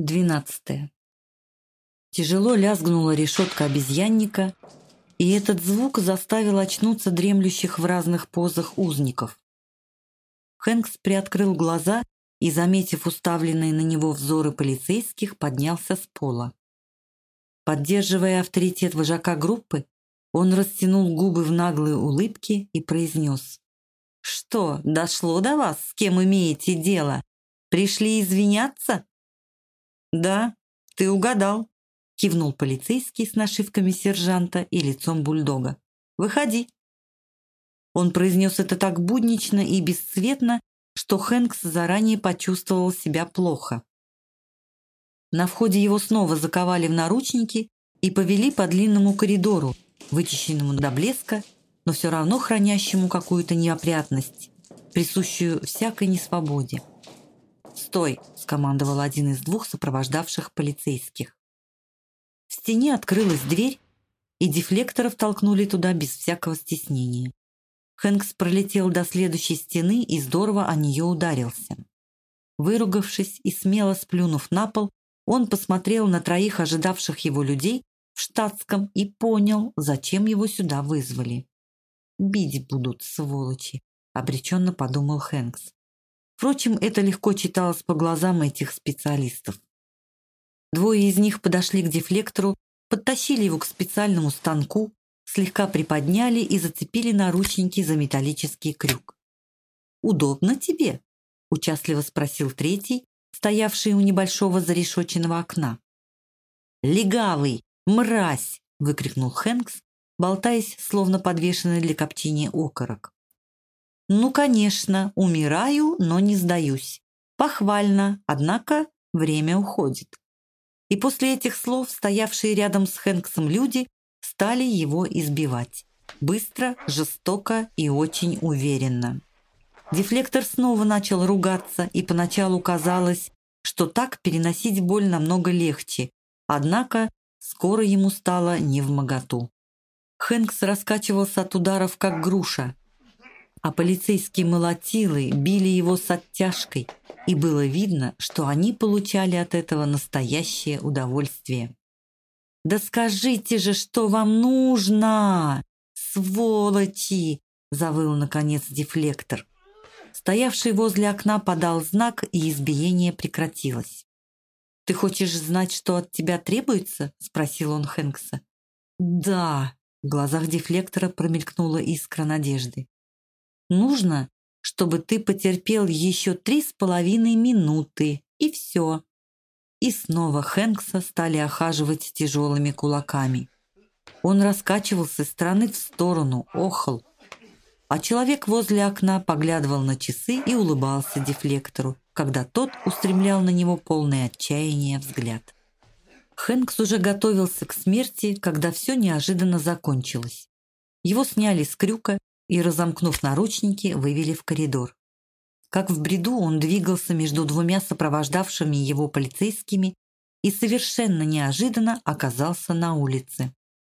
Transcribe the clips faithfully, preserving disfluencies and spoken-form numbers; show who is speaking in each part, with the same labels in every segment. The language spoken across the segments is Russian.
Speaker 1: Двенадцатое. Тяжело лязгнула решетка обезьянника, и этот звук заставил очнуться дремлющих в разных позах узников. Хэнкс приоткрыл глаза и, заметив уставленные на него взоры полицейских, поднялся с пола. Поддерживая авторитет вожака группы, он растянул губы в наглые улыбки и произнес: «Что, дошло до вас, с кем имеете дело? Пришли извиняться?» «Да, ты угадал», — кивнул полицейский с нашивками сержанта и лицом бульдога. «Выходи». Он произнес это так буднично и бесцветно, что Хэнкс заранее почувствовал себя плохо. На входе его снова заковали в наручники и повели по длинному коридору, вычищенному до блеска, но все равно хранящему какую-то неопрятность, присущую всякой несвободе. «Стой!» — скомандовал один из двух сопровождавших полицейских. В стене открылась дверь, и дефлекторов толкнули туда без всякого стеснения. Хэнкс пролетел до следующей стены и здорово о нее ударился. Выругавшись и смело сплюнув на пол, он посмотрел на троих ожидавших его людей в штатском и понял, зачем его сюда вызвали. «Бить будут, сволочи», — обреченно подумал Хэнкс. Впрочем, это легко читалось по глазам этих специалистов. Двое из них подошли к дефлектору, подтащили его к специальному станку, слегка приподняли и зацепили наручники за металлический крюк. «Удобно тебе?» — участливо спросил третий, стоявший у небольшого зарешоченного окна. «Легавый! Мразь!» — выкрикнул Хэнкс, болтаясь, словно подвешенный для копчения окорок. «Ну, конечно, умираю, но не сдаюсь. Похвально, однако время уходит». И после этих слов стоявшие рядом с Хэнксом люди стали его избивать. Быстро, жестоко и очень уверенно. Дефлектор снова начал ругаться, и поначалу казалось, что так переносить боль намного легче, однако скоро ему стало невмоготу. Хэнкс раскачивался от ударов, как груша, а полицейские молотилы били его с оттяжкой, и было видно, что они получали от этого настоящее удовольствие. «Да скажите же, что вам нужно, сволочи!» — завыл, наконец, дефлектор. Стоявший возле окна подал знак, и избиение прекратилось. «Ты хочешь знать, что от тебя требуется?» — спросил он Хэнкса. «Да», — в глазах дефлектора промелькнула искра надежды. «Нужно, чтобы ты потерпел еще три с половиной минуты, и все». И снова Хэнкса стали охаживать тяжелыми кулаками. Он раскачивался из стороны в сторону, охал. А человек возле окна поглядывал на часы и улыбался дефлектору, когда тот устремлял на него полный отчаяния взгляд. Хэнкс уже готовился к смерти, когда все неожиданно закончилось. Его сняли с крюка и, разомкнув наручники, вывели в коридор. Как в бреду он двигался между двумя сопровождавшими его полицейскими и совершенно неожиданно оказался на улице.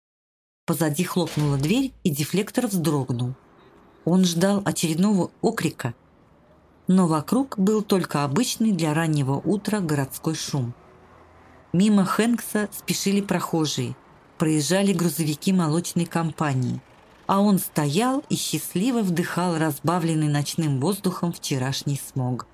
Speaker 1: Позади хлопнула дверь, и дефлектор вздрогнул. Он ждал очередного окрика, но вокруг был только обычный для раннего утра городской шум. Мимо Хэнкса спешили прохожие, проезжали грузовики молочной компании, а он стоял и счастливо вдыхал разбавленный ночным воздухом вчерашний смог.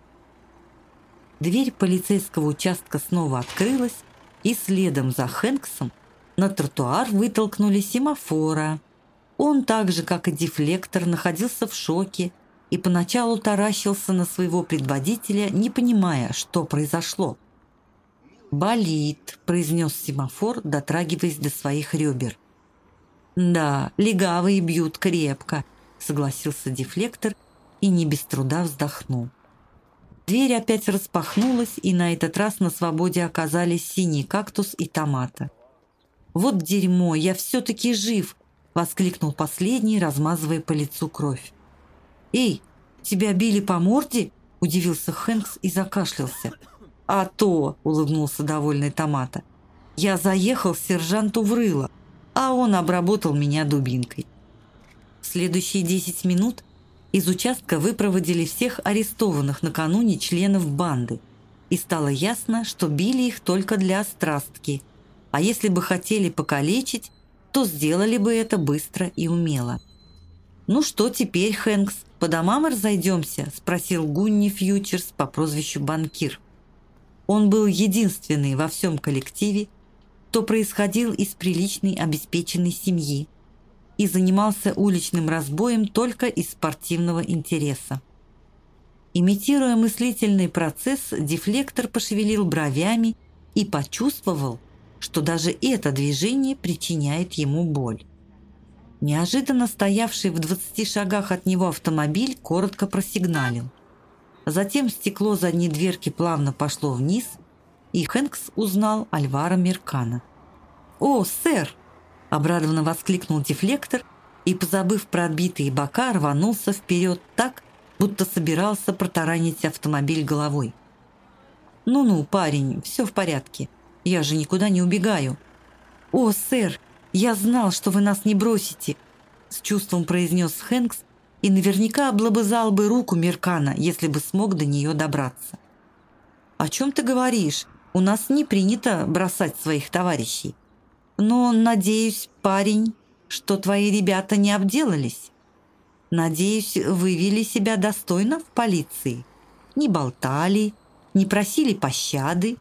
Speaker 1: Дверь полицейского участка снова открылась, и следом за Хэнксом на тротуар вытолкнули семафора. Он так же, как и дефлектор, находился в шоке и поначалу таращился на своего предводителя, не понимая, что произошло. «Болит», — произнес семафор, дотрагиваясь до своих ребер. «Да, легавые бьют крепко», — согласился дефлектор и не без труда вздохнул. Дверь опять распахнулась, и на этот раз на свободе оказались синий кактус и томата. «Вот дерьмо, я все-таки жив!» — воскликнул последний, размазывая по лицу кровь. «Эй, тебя били по морде?» — удивился Хэнкс и закашлялся. «А то!» — улыбнулся довольный томата. «Я заехал сержанту в рыло, а он обработал меня дубинкой». В следующие десять минут из участка выпроводили всех арестованных накануне членов банды. и стало ясно, что били их только для острастки, а если бы хотели покалечить, то сделали бы это быстро и умело. «Ну что теперь, Хэнкс, по домам разойдемся?» – спросил Гунни Фьючерс по прозвищу Банкир. Он был единственный во всем коллективе, кто происходил из приличной обеспеченной семьи и занимался уличным разбоем только из спортивного интереса. Имитируя мыслительный процесс, дефлектор пошевелил бровями и почувствовал, что даже это движение причиняет ему боль. Неожиданно стоявший в двадцати шагах от него автомобиль коротко просигналил. Затем стекло задней дверки плавно пошло вниз, и Хэнкс узнал Альвара Меркана. «О, сэр!» – обрадованно воскликнул дефлектор и, позабыв про отбитые бока, рванулся вперед так, будто собирался протаранить автомобиль головой. «Ну-ну, парень, все в порядке. Я же никуда не убегаю». «О, сэр, я знал, что вы нас не бросите!» – с чувством произнес Хэнкс и наверняка облобызал бы руку Меркана, если бы смог до нее добраться. «О чем ты говоришь? У нас не принято бросать своих товарищей. Но, надеюсь, парень, что твои ребята не обделались. Надеюсь, вы вели себя достойно в полиции. Не болтали, не просили пощады».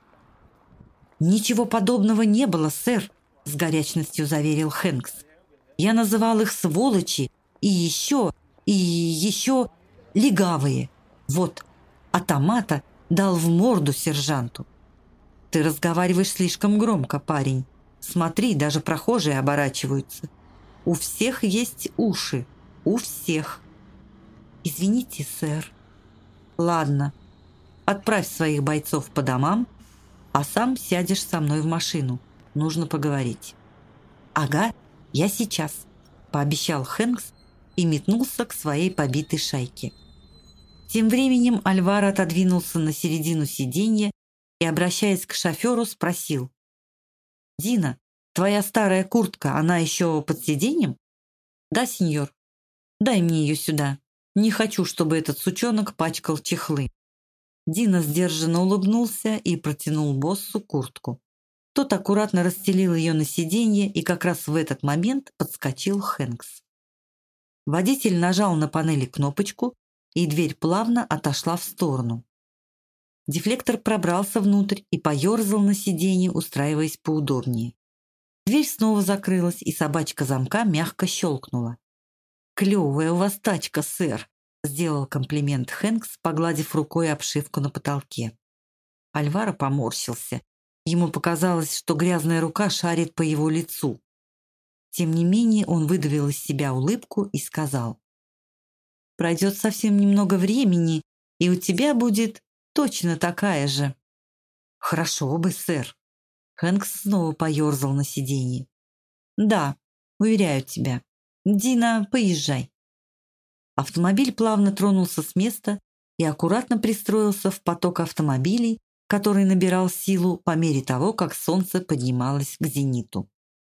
Speaker 1: «Ничего подобного не было, сэр», — с горячностью заверил Хэнкс. «Я называл их сволочи и еще, и еще легавые. Вот, а Томата дал в морду сержанту». «Ты разговариваешь слишком громко, парень. Смотри, даже прохожие оборачиваются. У всех есть уши, у всех». «Извините, сэр». «Ладно, отправь своих бойцов по домам, а сам сядешь со мной в машину. Нужно поговорить». «Ага, я сейчас», – пообещал Хэнкс и метнулся к своей побитой шайке. Тем временем Альваро отодвинулся на середину сиденья и, обращаясь к шоферу, спросил: «Дина, твоя старая куртка, она еще под сиденьем?» «Да, сеньор. Дай мне ее сюда. Не хочу, чтобы этот сучонок пачкал чехлы». Дина сдержанно улыбнулся и протянул боссу куртку. Тот аккуратно расстелил ее на сиденье, и как раз в этот момент подскочил Хэнкс. Водитель нажал на панели кнопочку, и дверь плавно отошла в сторону. Дефлектор пробрался внутрь и поерзал на сиденье, устраиваясь поудобнее. Дверь снова закрылась, и собачка замка мягко щелкнула. «Клевая у вас тачка, сэр», — сделал комплимент Хэнкс, погладив рукой обшивку на потолке. Альваро поморщился. Ему показалось, что грязная рука шарит по его лицу. Тем не менее он выдавил из себя улыбку и сказал: «Пройдет совсем немного времени, и у тебя будет точно такая же». «Хорошо бы, сэр». Хэнкс снова поерзал на сиденье. «Да, уверяю тебя. Дина, поезжай». Автомобиль плавно тронулся с места и аккуратно пристроился в поток автомобилей, который набирал силу по мере того, как солнце поднималось к зениту.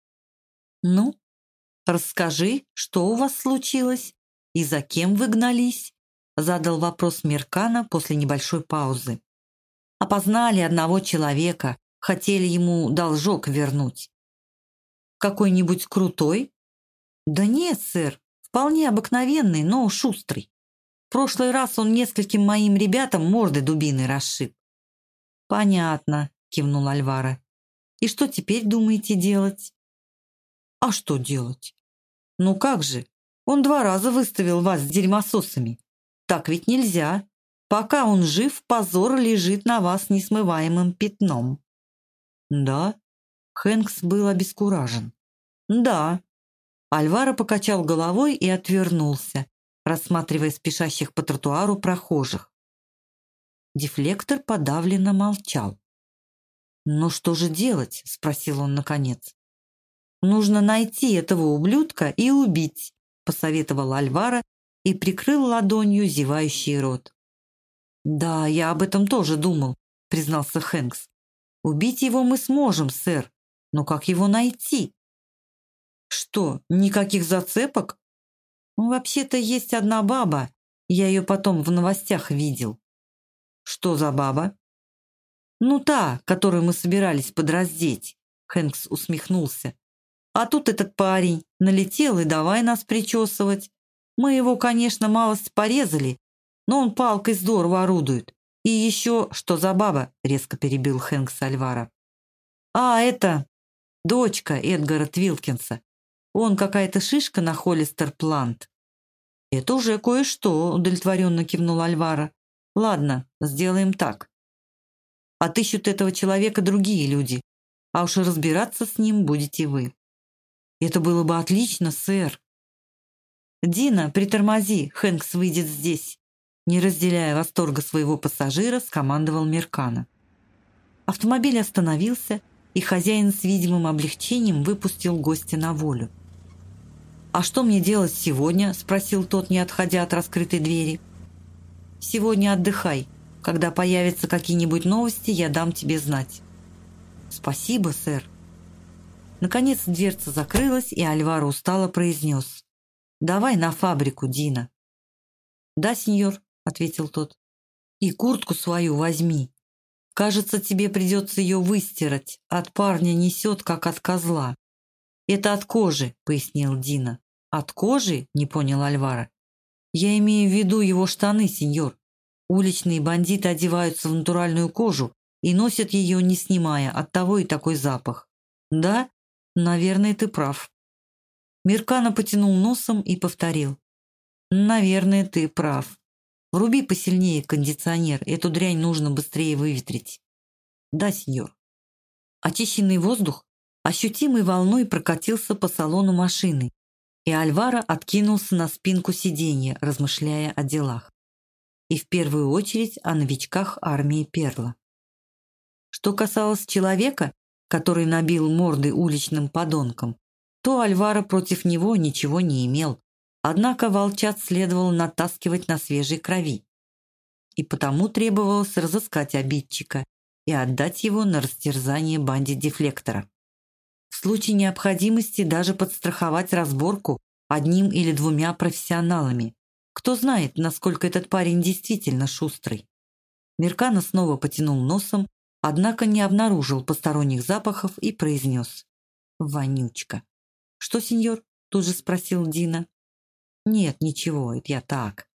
Speaker 1: «Ну, расскажи, что у вас случилось и за кем вы гнались?» — задал вопрос Меркана после небольшой паузы. «Опознали одного человека, хотели ему должок вернуть». «Какой-нибудь крутой?» «Да нет, сэр, вполне обыкновенный, но шустрый. В прошлый раз он нескольким моим ребятам морды дубиной расшиб». «Понятно», — кивнул Альваро. «И что теперь думаете делать?» «А что делать? Ну как же, он два раза выставил вас с дерьмососами. Так ведь нельзя. Пока он жив, позор лежит на вас несмываемым пятном». «Да?» Хэнкс был обескуражен. «Да». Альваро покачал головой и отвернулся, рассматривая спешащих по тротуару прохожих. Дефлектор подавленно молчал. «Ну что же делать?» – спросил он наконец. «Нужно найти этого ублюдка и убить», – посоветовал Альваро и прикрыл ладонью зевающий рот. «Да, я об этом тоже думал», – признался Хэнкс. «Убить его мы сможем, сэр, но как его найти?» «Что, никаких зацепок?» «Вообще-то есть одна баба, я ее потом в новостях видел». «Что за баба?» «Ну та, которую мы собирались подраздеть», — Хэнкс усмехнулся. «А тут этот парень налетел и давай нас причесывать. Мы его, конечно, малость порезали, но он палкой здорово орудует. И еще, что за баба?» — резко перебил Хэнкс Альвара. «А, это дочка Эдгара Твилкинса. Он какая-то шишка на Холлистер-Плант». «Это уже кое-что», — удовлетворенно кивнул Альвара. «Ладно, сделаем так. Отыщут этого человека другие люди, а уж разбираться с ним будете вы». «Это было бы отлично, сэр». «Дина, притормози, Хэнкс выйдет здесь», — не разделяя восторга своего пассажира, скомандовал Меркана. Автомобиль остановился, и хозяин с видимым облегчением выпустил гостя на волю. «А что мне делать сегодня?» — спросил тот, не отходя от раскрытой двери. «Сегодня отдыхай. Когда появятся какие-нибудь новости, я дам тебе знать». «Спасибо, сэр». Наконец дверца закрылась, и Альваро устало произнес: «Давай на фабрику, Дина». «Да, сеньор», — ответил тот. «И куртку свою возьми. Кажется, тебе придется ее выстирать. От парня несет, как от козла». «Это от кожи», — пояснил Дина. «От кожи?» — не понял Альваро. «Я имею в виду его штаны, сеньор. Уличные бандиты одеваются в натуральную кожу и носят ее, не снимая, оттого и такой запах». «Да? Наверное, ты прав». Меркана потянул носом и повторил: «Наверное, ты прав. Вруби посильнее кондиционер, эту дрянь нужно быстрее выветрить». «Да, сеньор». Очищенный воздух ощутимой волной прокатился по салону машины, и Альваро откинулся на спинку сиденья, размышляя о делах. И в первую очередь о новичках армии Перла. Что касалось человека, который набил морды уличным подонкам, то Альваро против него ничего не имел, однако волчат следовало натаскивать на свежей крови. И потому требовалось разыскать обидчика и отдать его на растерзание банде Дефлектора. В случае необходимости даже подстраховать разборку одним или двумя профессионалами. Кто знает, насколько этот парень действительно шустрый. Меркана снова потянул носом, однако не обнаружил посторонних запахов и произнес: «Вонючка». «Что, сеньор?» — тут же спросил Дина. «Нет, ничего, это я так».